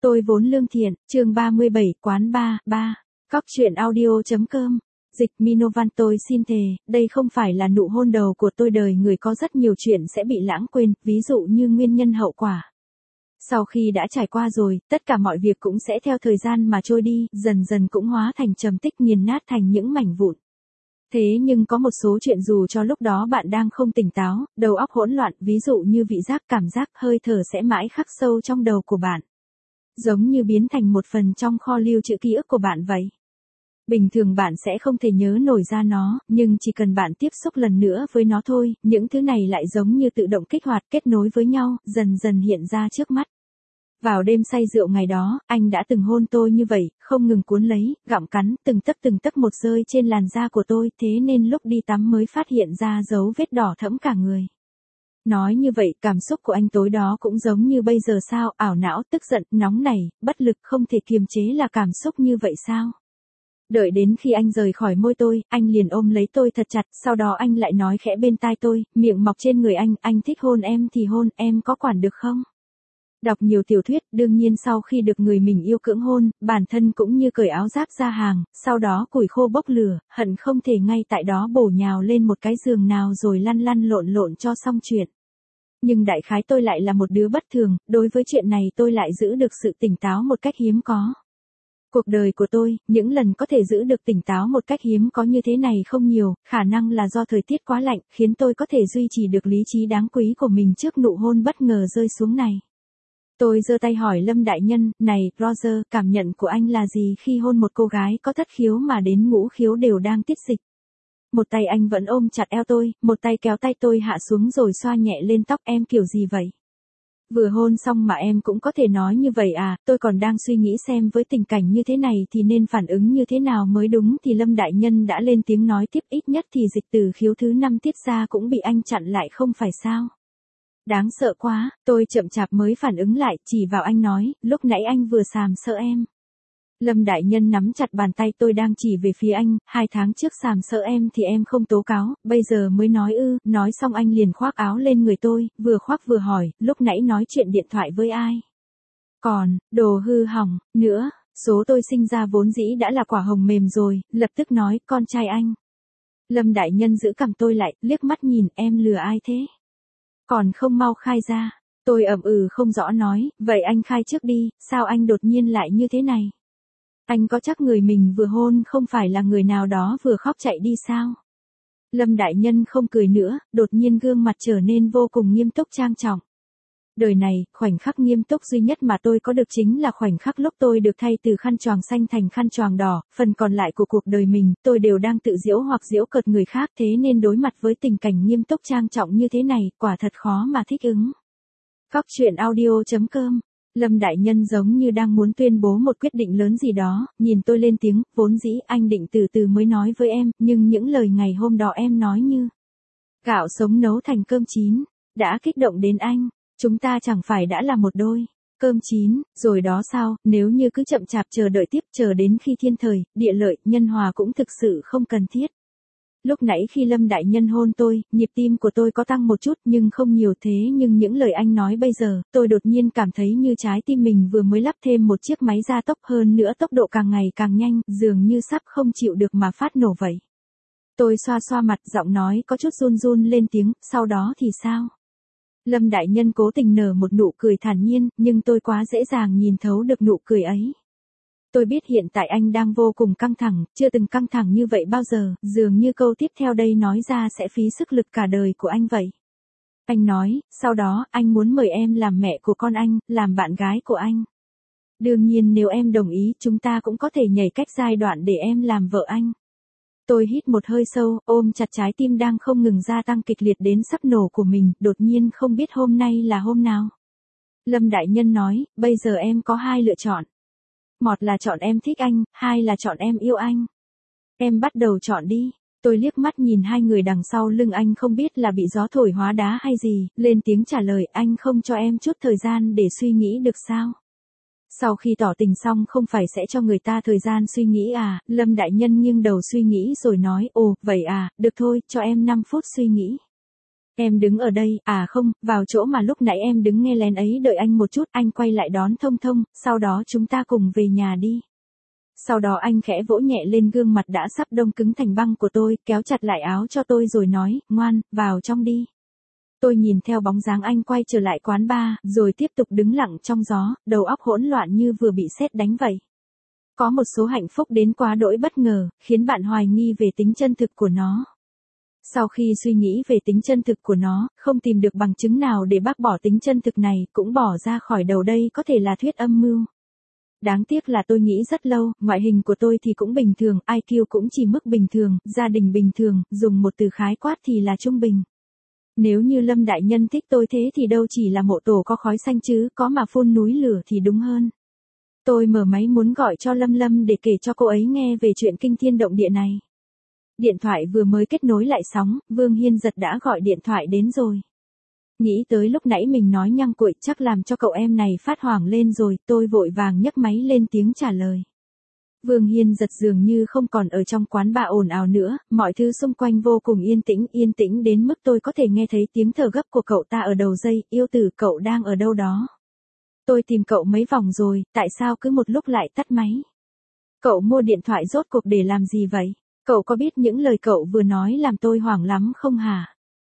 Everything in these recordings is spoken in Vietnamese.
Tôi vốn lương thiện, chương 37, quán ba, Cóc truyện audio.com. Dịch Minovan tôi xin thề, đây không phải là nụ hôn đầu của tôi, đời người có rất nhiều chuyện sẽ bị lãng quên, ví dụ như nguyên nhân hậu quả. Sau khi đã trải qua rồi, tất cả mọi việc cũng sẽ theo thời gian mà trôi đi, dần dần cũng hóa thành trầm tích, nghiền nát thành những mảnh vụn. Thế nhưng có một số chuyện dù cho lúc đó bạn đang không tỉnh táo, đầu óc hỗn loạn, ví dụ như vị giác, cảm giác, hơi thở sẽ mãi khắc sâu trong đầu của bạn. Giống như biến thành một phần trong kho lưu trữ ký ức của bạn vậy. Bình thường bạn sẽ không thể nhớ nổi ra nó, nhưng chỉ cần bạn tiếp xúc lần nữa với nó thôi, những thứ này lại giống như tự động kích hoạt, kết nối với nhau, dần dần hiện ra trước mắt. Vào đêm say rượu ngày đó, anh đã từng hôn tôi như vậy, không ngừng cuốn lấy, gặm cắn, từng tấc một rơi trên làn da của tôi, thế nên lúc đi tắm mới phát hiện ra dấu vết đỏ thẫm cả người. Nói như vậy, cảm xúc của anh tối đó cũng giống như bây giờ sao, ảo não, tức giận, nóng nảy, bất lực, không thể kiềm chế là cảm xúc như vậy sao? Đợi đến khi anh rời khỏi môi tôi, anh liền ôm lấy tôi thật chặt, sau đó anh lại nói khẽ bên tai tôi, miệng mọc trên người anh thích hôn em thì hôn, em có quản được không? Đọc nhiều tiểu thuyết, đương nhiên sau khi được người mình yêu cưỡng hôn, bản thân cũng như cởi áo giáp ra hàng, sau đó củi khô bốc lửa, hận không thể ngay tại đó bổ nhào lên một cái giường nào rồi lăn lộn cho xong chuyện. Nhưng đại khái tôi lại là một đứa bất thường, đối với chuyện này tôi lại giữ được sự tỉnh táo một cách hiếm có. Cuộc đời của tôi, những lần có thể giữ được tỉnh táo một cách hiếm có như thế này không nhiều, khả năng là do thời tiết quá lạnh, khiến tôi có thể duy trì được lý trí đáng quý của mình trước nụ hôn bất ngờ rơi xuống này. Tôi giơ tay hỏi Lâm đại nhân, này, Roger, cảm nhận của anh là gì khi hôn một cô gái có thất khiếu mà đến ngũ khiếu đều đang tiết dịch? Một tay anh vẫn ôm chặt eo tôi, một tay kéo tay tôi hạ xuống rồi xoa nhẹ lên tóc. Em kiểu gì vậy? Vừa hôn xong mà em cũng có thể nói như vậy à? Tôi còn đang suy nghĩ xem với tình cảnh như thế này thì nên phản ứng như thế nào mới đúng, thì Lâm đại nhân đã lên tiếng nói tiếp, ít nhất thì dịch từ khiếu thứ 5 tiết ra cũng bị anh chặn lại không phải sao? Đáng sợ quá, tôi chậm chạp mới phản ứng lại, chỉ vào anh nói, lúc nãy anh vừa sàm sỡ em. Lâm đại nhân nắm chặt bàn tay tôi đang chỉ về phía anh, 2 tháng trước sàm sỡ em thì em không tố cáo, bây giờ mới nói ư? Nói xong anh liền khoác áo lên người tôi, vừa khoác vừa hỏi, lúc nãy nói chuyện điện thoại với ai? Còn, đồ hư hỏng, nữa, số tôi sinh ra vốn dĩ đã là quả hồng mềm rồi, lập tức nói, con trai anh. Lâm đại nhân giữ cằm tôi lại, liếc mắt nhìn, em lừa ai thế? Còn không mau khai ra. Tôi ậm ừ không rõ nói, vậy anh khai trước đi, sao anh đột nhiên lại như thế này? Anh có chắc người mình vừa hôn không phải là người nào đó vừa khóc chạy đi sao? Lâm đại nhân không cười nữa, đột nhiên gương mặt trở nên vô cùng nghiêm túc trang trọng. Đời này, khoảnh khắc nghiêm túc duy nhất mà tôi có được chính là khoảnh khắc lúc tôi được thay từ khăn choàng xanh thành khăn choàng đỏ, phần còn lại của cuộc đời mình, tôi đều đang tự giễu hoặc giễu cợt người khác, thế nên đối mặt với tình cảnh nghiêm túc trang trọng như thế này, quả thật khó mà thích ứng. Cóc truyện audio.com. Lâm đại nhân giống như đang muốn tuyên bố một quyết định lớn gì đó, nhìn tôi lên tiếng, vốn dĩ anh định từ từ mới nói với em, nhưng những lời ngày hôm đó em nói như gạo sống nấu thành cơm chín, đã kích động đến anh. Chúng ta chẳng phải đã là một đôi cơm chín, rồi đó sao? Nếu như cứ chậm chạp chờ đợi tiếp, chờ đến khi thiên thời, địa lợi, nhân hòa cũng thực sự không cần thiết. Lúc nãy khi Lâm đại nhân hôn tôi, nhịp tim của tôi có tăng một chút nhưng không nhiều, thế nhưng những lời anh nói bây giờ, tôi đột nhiên cảm thấy như trái tim mình vừa mới lắp thêm một chiếc máy gia tốc, hơn nữa tốc độ càng ngày càng nhanh, dường như sắp không chịu được mà phát nổ vậy. Tôi xoa xoa mặt, giọng nói có chút run lên tiếng, sau đó thì sao? Lâm đại nhân cố tình nở một nụ cười thản nhiên, nhưng tôi quá dễ dàng nhìn thấu được nụ cười ấy. Tôi biết hiện tại anh đang vô cùng căng thẳng, chưa từng căng thẳng như vậy bao giờ, dường như câu tiếp theo đây nói ra sẽ phí sức lực cả đời của anh vậy. Anh nói, sau đó, anh muốn mời em làm mẹ của con anh, làm bạn gái của anh. Đương nhiên nếu em đồng ý, chúng ta cũng có thể nhảy cách giai đoạn để em làm vợ anh. Tôi hít một hơi sâu, ôm chặt trái tim đang không ngừng gia tăng kịch liệt đến sắp nổ của mình, đột nhiên không biết hôm nay là hôm nào. Lâm đại nhân nói, bây giờ em có 2 lựa chọn. Một là chọn em thích anh, 2 là chọn em yêu anh. Em bắt đầu chọn đi. Tôi liếc mắt nhìn 2 người đằng sau lưng anh, không biết là bị gió thổi hóa đá hay gì, lên tiếng trả lời, anh không cho em chút thời gian để suy nghĩ được sao? Sau khi tỏ tình xong không phải sẽ cho người ta thời gian suy nghĩ à? Lâm đại nhân nghiêng đầu suy nghĩ rồi nói, ồ, vậy à, được thôi, cho em 5 phút suy nghĩ. Em đứng ở đây, à không, vào chỗ mà lúc nãy em đứng nghe lén ấy, đợi anh một chút, anh quay lại đón Thông Thông, sau đó chúng ta cùng về nhà đi. Sau đó anh khẽ vỗ nhẹ lên gương mặt đã sắp đông cứng thành băng của tôi, kéo chặt lại áo cho tôi rồi nói, ngoan, vào trong đi. Tôi nhìn theo bóng dáng anh quay trở lại quán bar, rồi tiếp tục đứng lặng trong gió, đầu óc hỗn loạn như vừa bị sét đánh vậy. Có một số hạnh phúc đến quá đỗi bất ngờ, khiến bạn hoài nghi về tính chân thực của nó. Sau khi suy nghĩ về tính chân thực của nó, không tìm được bằng chứng nào để bác bỏ tính chân thực này, cũng bỏ ra khỏi đầu đây có thể là thuyết âm mưu. Đáng tiếc là tôi nghĩ rất lâu, ngoại hình của tôi thì cũng bình thường, IQ cũng chỉ mức bình thường, gia đình bình thường, dùng một từ khái quát thì là trung bình. Nếu như Lâm đại nhân thích tôi thế thì đâu chỉ là mộ tổ có khói xanh chứ, có mà phun núi lửa thì đúng hơn. Tôi mở máy muốn gọi cho Lâm để kể cho cô ấy nghe về chuyện kinh thiên động địa này. Điện thoại vừa mới kết nối lại sóng, Vương Hiên Giật đã gọi điện thoại đến rồi. Nghĩ tới lúc nãy mình nói nhăng cuội chắc làm cho cậu em này phát hoảng lên rồi, tôi vội vàng nhấc máy lên tiếng trả lời. Vương Hiên Giật dường như không còn ở trong quán bar ồn ào nữa, mọi thứ xung quanh vô cùng yên tĩnh đến mức tôi có thể nghe thấy tiếng thở gấp của cậu ta ở đầu dây, yêu tử cậu đang ở đâu đó. Tôi tìm cậu mấy vòng rồi, tại sao cứ một lúc lại tắt máy? Cậu mua điện thoại rốt cuộc để làm gì vậy? Cậu có biết những lời cậu vừa nói làm tôi hoảng lắm không hả?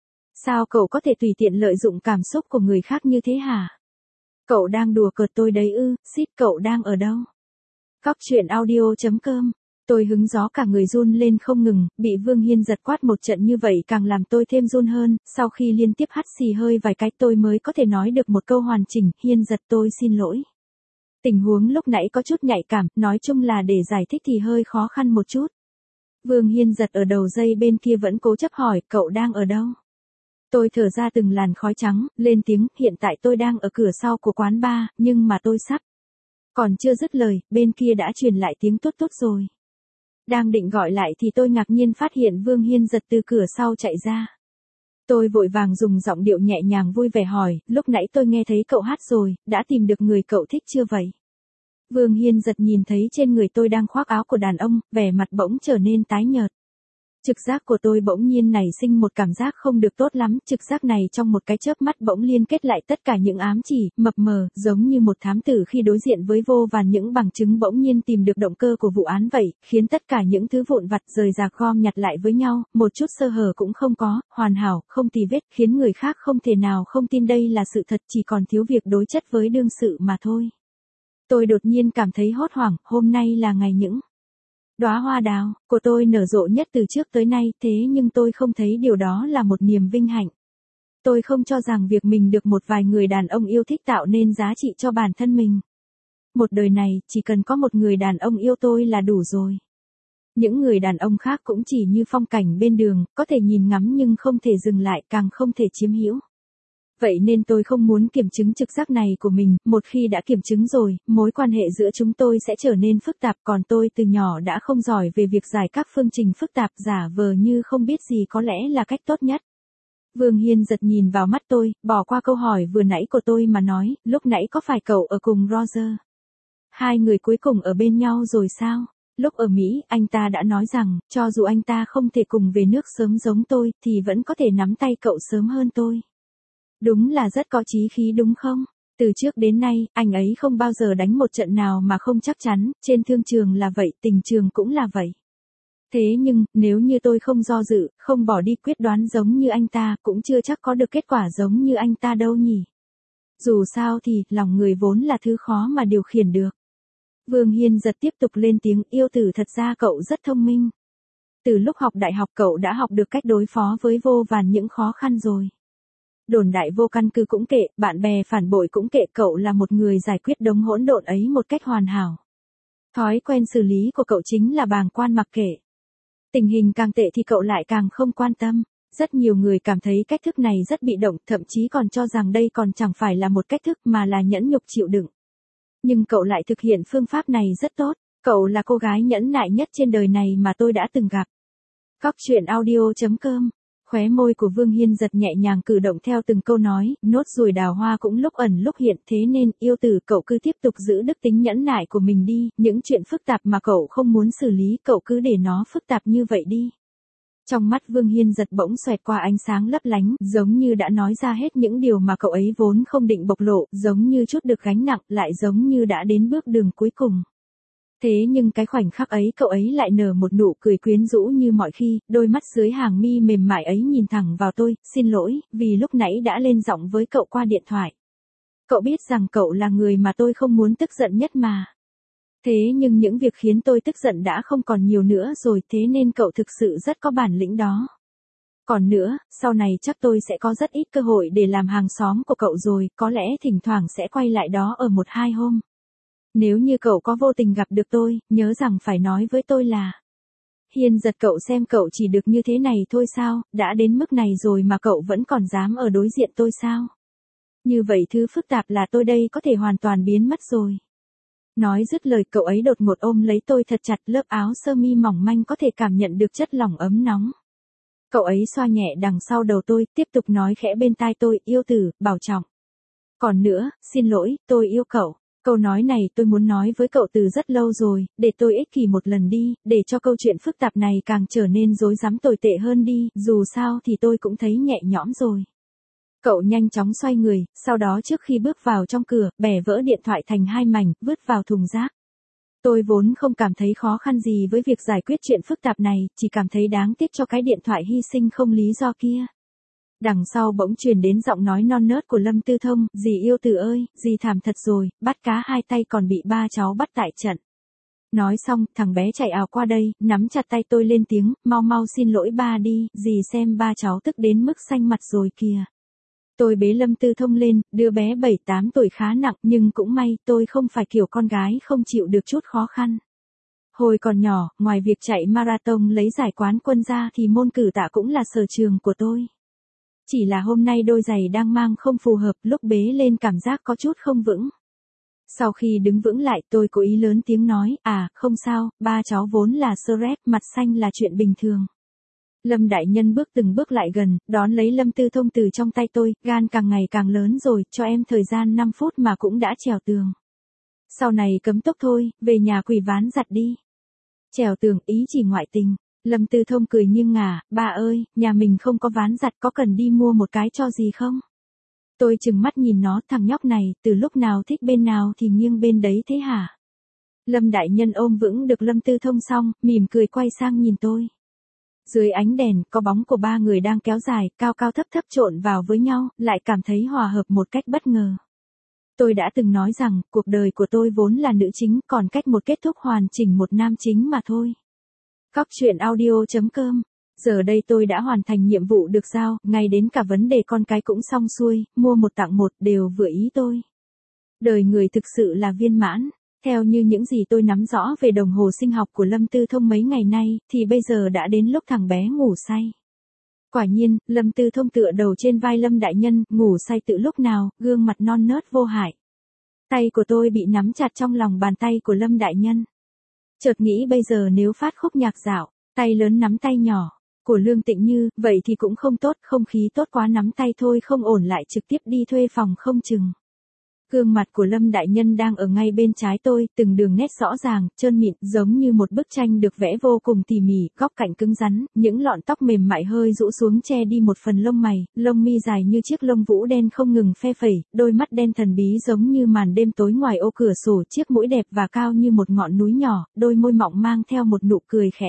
Sao cậu có thể tùy tiện lợi dụng cảm xúc của người khác như thế hả? Cậu đang đùa cợt tôi đấy ư, xít cậu đang ở đâu? Cóc truyện audio.com. Tôi hứng gió cả người run lên không ngừng, bị Vương Hiên Giật quát một trận như vậy càng làm tôi thêm run hơn, sau khi liên tiếp hắt xì hơi vài cái tôi mới có thể nói được một câu hoàn chỉnh, Hiên Giật tôi xin lỗi. Tình huống lúc nãy có chút nhạy cảm, nói chung là để giải thích thì hơi khó khăn một chút. Vương Hiên Giật ở đầu dây bên kia vẫn cố chấp hỏi, cậu đang ở đâu? Tôi thở ra từng làn khói trắng, lên tiếng, hiện tại tôi đang ở cửa sau của quán bar, nhưng mà tôi sắp. Còn chưa dứt lời, bên kia đã truyền lại tiếng tốt tốt rồi. Đang định gọi lại thì tôi ngạc nhiên phát hiện Vương Hiên Giật từ cửa sau chạy ra. Tôi vội vàng dùng giọng điệu nhẹ nhàng vui vẻ hỏi, lúc nãy tôi nghe thấy cậu hát rồi, đã tìm được người cậu thích chưa vậy? Vương Hiên Giật nhìn thấy trên người tôi đang khoác áo của đàn ông, vẻ mặt bỗng trở nên tái nhợt. Trực giác của tôi bỗng nhiên nảy sinh một cảm giác không được tốt lắm, trực giác này trong một cái chớp mắt bỗng liên kết lại tất cả những ám chỉ, mập mờ, giống như một thám tử khi đối diện với vô vàn những bằng chứng bỗng nhiên tìm được động cơ của vụ án vậy, khiến tất cả những thứ vụn vặt rời rạc gom nhặt lại với nhau, một chút sơ hở cũng không có, hoàn hảo, không tì vết, khiến người khác không thể nào không tin đây là sự thật, chỉ còn thiếu việc đối chất với đương sự mà thôi. Tôi đột nhiên cảm thấy hốt hoảng, hôm nay là ngày những đóa hoa đào của tôi nở rộ nhất từ trước tới nay, thế nhưng tôi không thấy điều đó là một niềm vinh hạnh. Tôi không cho rằng việc mình được một vài người đàn ông yêu thích tạo nên giá trị cho bản thân mình. Một đời này, chỉ cần có một người đàn ông yêu tôi là đủ rồi. Những người đàn ông khác cũng chỉ như phong cảnh bên đường, có thể nhìn ngắm nhưng không thể dừng lại, càng không thể chiếm hữu. Vậy nên tôi không muốn kiểm chứng trực giác này của mình, một khi đã kiểm chứng rồi, mối quan hệ giữa chúng tôi sẽ trở nên phức tạp, còn tôi từ nhỏ đã không giỏi về việc giải các phương trình phức tạp, giả vờ như không biết gì có lẽ là cách tốt nhất. Vương Hiên Giật nhìn vào mắt tôi, bỏ qua câu hỏi vừa nãy của tôi mà nói, lúc nãy có phải cậu ở cùng Roger? Hai người cuối cùng ở bên nhau rồi sao? Lúc ở Mỹ, anh ta đã nói rằng, cho dù anh ta không thể cùng về nước sớm giống tôi, thì vẫn có thể nắm tay cậu sớm hơn tôi. Đúng là rất có chí khí đúng không? Từ trước đến nay, anh ấy không bao giờ đánh một trận nào mà không chắc chắn, trên thương trường là vậy, tình trường cũng là vậy. Thế nhưng, nếu như tôi không do dự, không bỏ đi quyết đoán giống như anh ta, cũng chưa chắc có được kết quả giống như anh ta đâu nhỉ. Dù sao thì, lòng người vốn là thứ khó mà điều khiển được. Vương Hiên Giật tiếp tục lên tiếng, yêu tử thật ra cậu rất thông minh. Từ lúc học đại học cậu đã học được cách đối phó với vô vàn những khó khăn rồi. Đồn đại vô căn cứ cũng kệ, bạn bè phản bội cũng kệ, cậu là một người giải quyết đống hỗn độn ấy một cách hoàn hảo. Thói quen xử lý của cậu chính là bàng quan mặc kệ. Tình hình càng tệ thì cậu lại càng không quan tâm. Rất nhiều người cảm thấy cách thức này rất bị động, thậm chí còn cho rằng đây còn chẳng phải là một cách thức mà là nhẫn nhục chịu đựng. Nhưng cậu lại thực hiện phương pháp này rất tốt. Cậu là cô gái nhẫn nại nhất trên đời này mà tôi đã từng gặp. Cóc truyện audio.com. Khóe môi của Vương Hiên Giật nhẹ nhàng cử động theo từng câu nói, nốt ruồi đào hoa cũng lúc ẩn lúc hiện, thế nên, yêu tử cậu cứ tiếp tục giữ đức tính nhẫn nại của mình đi, những chuyện phức tạp mà cậu không muốn xử lý, cậu cứ để nó phức tạp như vậy đi. Trong mắt Vương Hiên giật bỗng xoẹt qua ánh sáng lấp lánh, giống như đã nói ra hết những điều mà cậu ấy vốn không định bộc lộ, giống như trút được gánh nặng, lại giống như đã đến bước đường cuối cùng. Thế nhưng cái khoảnh khắc ấy cậu ấy lại nở một nụ cười quyến rũ như mọi khi, đôi mắt dưới hàng mi mềm mại ấy nhìn thẳng vào tôi, xin lỗi, vì lúc nãy đã lên giọng với cậu qua điện thoại. Cậu biết rằng cậu là người mà tôi không muốn tức giận nhất mà. Thế nhưng những việc khiến tôi tức giận đã không còn nhiều nữa rồi, thế nên cậu thực sự rất có bản lĩnh đó. Còn nữa, sau này chắc tôi sẽ có rất ít cơ hội để làm hàng xóm của cậu rồi, có lẽ thỉnh thoảng sẽ quay lại đó ở 1-2 hôm. Nếu như cậu có vô tình gặp được tôi, nhớ rằng phải nói với tôi là. Hiên giật, cậu xem cậu chỉ được như thế này thôi sao, đã đến mức này rồi mà cậu vẫn còn dám ở đối diện tôi sao? Như vậy thứ phức tạp là tôi đây có thể hoàn toàn biến mất rồi. Nói dứt lời cậu ấy đột ngột ôm lấy tôi thật chặt, lớp áo sơ mi mỏng manh có thể cảm nhận được chất lỏng ấm nóng. Cậu ấy xoa nhẹ đằng sau đầu tôi, tiếp tục nói khẽ bên tai tôi, yêu tử, bảo trọng. Còn nữa, xin lỗi, tôi yêu cậu. Câu nói này tôi muốn nói với cậu từ rất lâu rồi, để tôi ích kỷ một lần đi, để cho câu chuyện phức tạp này càng trở nên rối rắm tồi tệ hơn đi, dù sao thì tôi cũng thấy nhẹ nhõm rồi. Cậu nhanh chóng xoay người, sau đó trước khi bước vào trong cửa, bẻ vỡ điện thoại thành 2 mảnh, vứt vào thùng rác. Tôi vốn không cảm thấy khó khăn gì với việc giải quyết chuyện phức tạp này, chỉ cảm thấy đáng tiếc cho cái điện thoại hy sinh không lý do kia. Đằng sau bỗng truyền đến giọng nói non nớt của Lâm Tư Thông, dì yêu tử ơi, dì thảm thật rồi, bắt cá 2 tay còn bị ba cháu bắt tại trận. Nói xong, thằng bé chạy ào qua đây, nắm chặt tay tôi lên tiếng, mau mau xin lỗi ba đi, dì xem ba cháu tức đến mức xanh mặt rồi kìa. Tôi bế Lâm Tư Thông lên, đứa bé 7-8 tuổi khá nặng, nhưng cũng may, tôi không phải kiểu con gái không chịu được chút khó khăn. Hồi còn nhỏ, ngoài việc chạy marathon lấy giải quán quân ra thì môn cử tạ cũng là sở trường của tôi. Chỉ là hôm nay đôi giày đang mang không phù hợp, lúc bế lên cảm giác có chút không vững. Sau khi đứng vững lại tôi cố ý lớn tiếng nói, không sao, ba cháu vốn là stress, mặt xanh là chuyện bình thường. Lâm đại nhân bước từng bước lại gần, đón lấy Lâm Tư Thông từ trong tay tôi, gan càng ngày càng lớn rồi, cho em thời gian 5 phút mà cũng đã trèo tường. Sau này cấm tốc thôi, về nhà quỳ ván giặt đi. Trèo tường, ý chỉ ngoại tình. Lâm Tư Thông cười nghiêng ngả, ba ơi, nhà mình không có ván giặt, có cần đi mua một cái cho gì không? Tôi trừng mắt nhìn nó, thằng nhóc này, từ lúc nào thích bên nào thì nghiêng bên đấy thế hả? Lâm đại nhân ôm vững được Lâm Tư Thông xong, mỉm cười quay sang nhìn tôi. Dưới ánh đèn, có bóng của 3 người đang kéo dài, cao cao thấp thấp trộn vào với nhau, lại cảm thấy hòa hợp một cách bất ngờ. Tôi đã từng nói rằng, cuộc đời của tôi vốn là nữ chính, còn cách một kết thúc hoàn chỉnh một nam chính mà thôi. Cóc truyện audio.com. Giờ đây tôi đã hoàn thành nhiệm vụ được giao, ngay đến cả vấn đề con cái cũng xong xuôi, mua một tặng một đều vừa ý tôi. Đời người thực sự là viên mãn. Theo như những gì tôi nắm rõ về đồng hồ sinh học của Lâm Tư Thông mấy ngày nay, thì bây giờ đã đến lúc thằng bé ngủ say. Quả nhiên, Lâm Tư Thông tựa đầu trên vai Lâm đại nhân, ngủ say từ lúc nào, gương mặt non nớt vô hại. Tay của tôi bị nắm chặt trong lòng bàn tay của Lâm đại nhân. Chợt nghĩ bây giờ nếu phát khúc nhạc dạo, tay lớn nắm tay nhỏ của Lương Tịnh Như, vậy thì cũng không tốt, không khí tốt quá nắm tay thôi không ổn lại trực tiếp đi thuê phòng không chừng. Gương mặt của Lâm đại nhân đang ở ngay bên trái tôi, từng đường nét rõ ràng, trơn mịn, giống như một bức tranh được vẽ vô cùng tỉ mỉ, góc cạnh cứng rắn, những lọn tóc mềm mại hơi rũ xuống che đi một phần lông mày, lông mi dài như chiếc lông vũ đen không ngừng phe phẩy, đôi mắt đen thần bí giống như màn đêm tối ngoài ô cửa sổ, chiếc mũi đẹp và cao như một ngọn núi nhỏ, đôi môi mọng mang theo một nụ cười khẽ.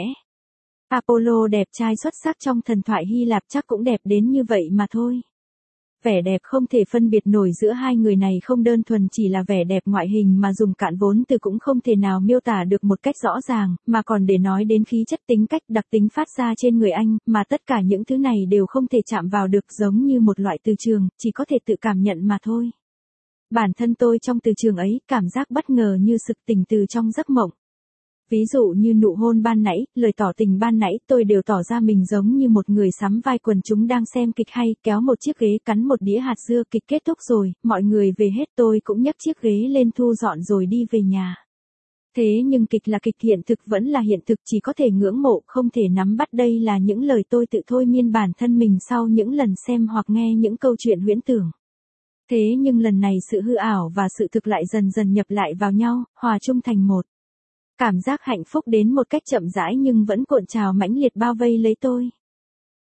Apollo đẹp trai xuất sắc trong thần thoại Hy Lạp chắc cũng đẹp đến như vậy mà thôi. Vẻ đẹp không thể phân biệt nổi giữa hai người này không đơn thuần chỉ là vẻ đẹp ngoại hình mà dùng cạn vốn từ cũng không thể nào miêu tả được một cách rõ ràng, mà còn để nói đến khí chất tính cách đặc tính phát ra trên người anh, mà tất cả những thứ này đều không thể chạm vào được giống như một loại từ trường, chỉ có thể tự cảm nhận mà thôi. Bản thân tôi trong từ trường ấy, cảm giác bất ngờ như sực tỉnh từ trong giấc mộng. Ví dụ như nụ hôn ban nãy, lời tỏ tình ban nãy, tôi đều tỏ ra mình giống như một người sắm vai quần chúng đang xem kịch hay, kéo một chiếc ghế cắn một đĩa hạt dưa, kịch kết thúc rồi, mọi người về hết tôi cũng nhấc chiếc ghế lên thu dọn rồi đi về nhà. Thế nhưng kịch là kịch, hiện thực vẫn là hiện thực, chỉ có thể ngưỡng mộ, không thể nắm bắt. Đây là những lời tôi tự thôi miên bản thân mình sau những lần xem hoặc nghe những câu chuyện huyễn tưởng. Thế nhưng lần này sự hư ảo và sự thực lại dần dần nhập lại vào nhau, hòa chung thành một. Cảm giác hạnh phúc đến một cách chậm rãi nhưng vẫn cuộn trào mãnh liệt bao vây lấy tôi.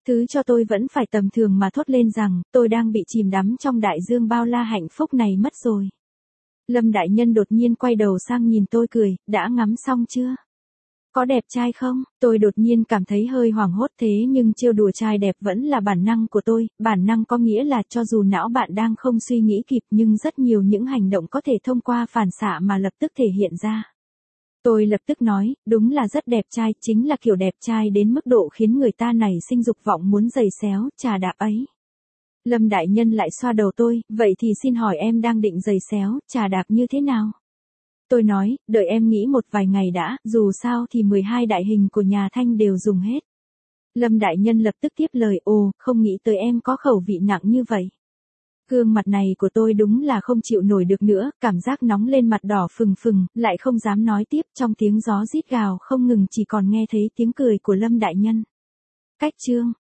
Thứ cho tôi vẫn phải tầm thường mà thốt lên rằng, tôi đang bị chìm đắm trong đại dương bao la hạnh phúc này mất rồi. Lâm đại nhân đột nhiên quay đầu sang nhìn tôi cười, đã ngắm xong chưa? Có đẹp trai không? Tôi đột nhiên cảm thấy hơi hoảng hốt thế nhưng trêu đùa trai đẹp vẫn là bản năng của tôi, bản năng có nghĩa là cho dù não bạn đang không suy nghĩ kịp nhưng rất nhiều những hành động có thể thông qua phản xạ mà lập tức thể hiện ra. Tôi lập tức nói, đúng là rất đẹp trai, chính là kiểu đẹp trai đến mức độ khiến người ta nảy sinh dục vọng muốn giày xéo, chà đạp ấy. Lâm đại nhân lại xoa đầu tôi, vậy thì xin hỏi em đang định giày xéo, chà đạp như thế nào? Tôi nói, đợi em nghĩ một vài ngày đã, dù sao thì 12 đại hình của nhà Thanh đều dùng hết. Lâm đại nhân lập tức tiếp lời, ồ, không nghĩ tới em có khẩu vị nặng như vậy. Gương mặt này của tôi đúng là không chịu nổi được nữa, cảm giác nóng lên mặt đỏ phừng phừng, lại không dám nói tiếp, trong tiếng gió rít gào không ngừng chỉ còn nghe thấy tiếng cười của Lâm đại nhân. Cách chương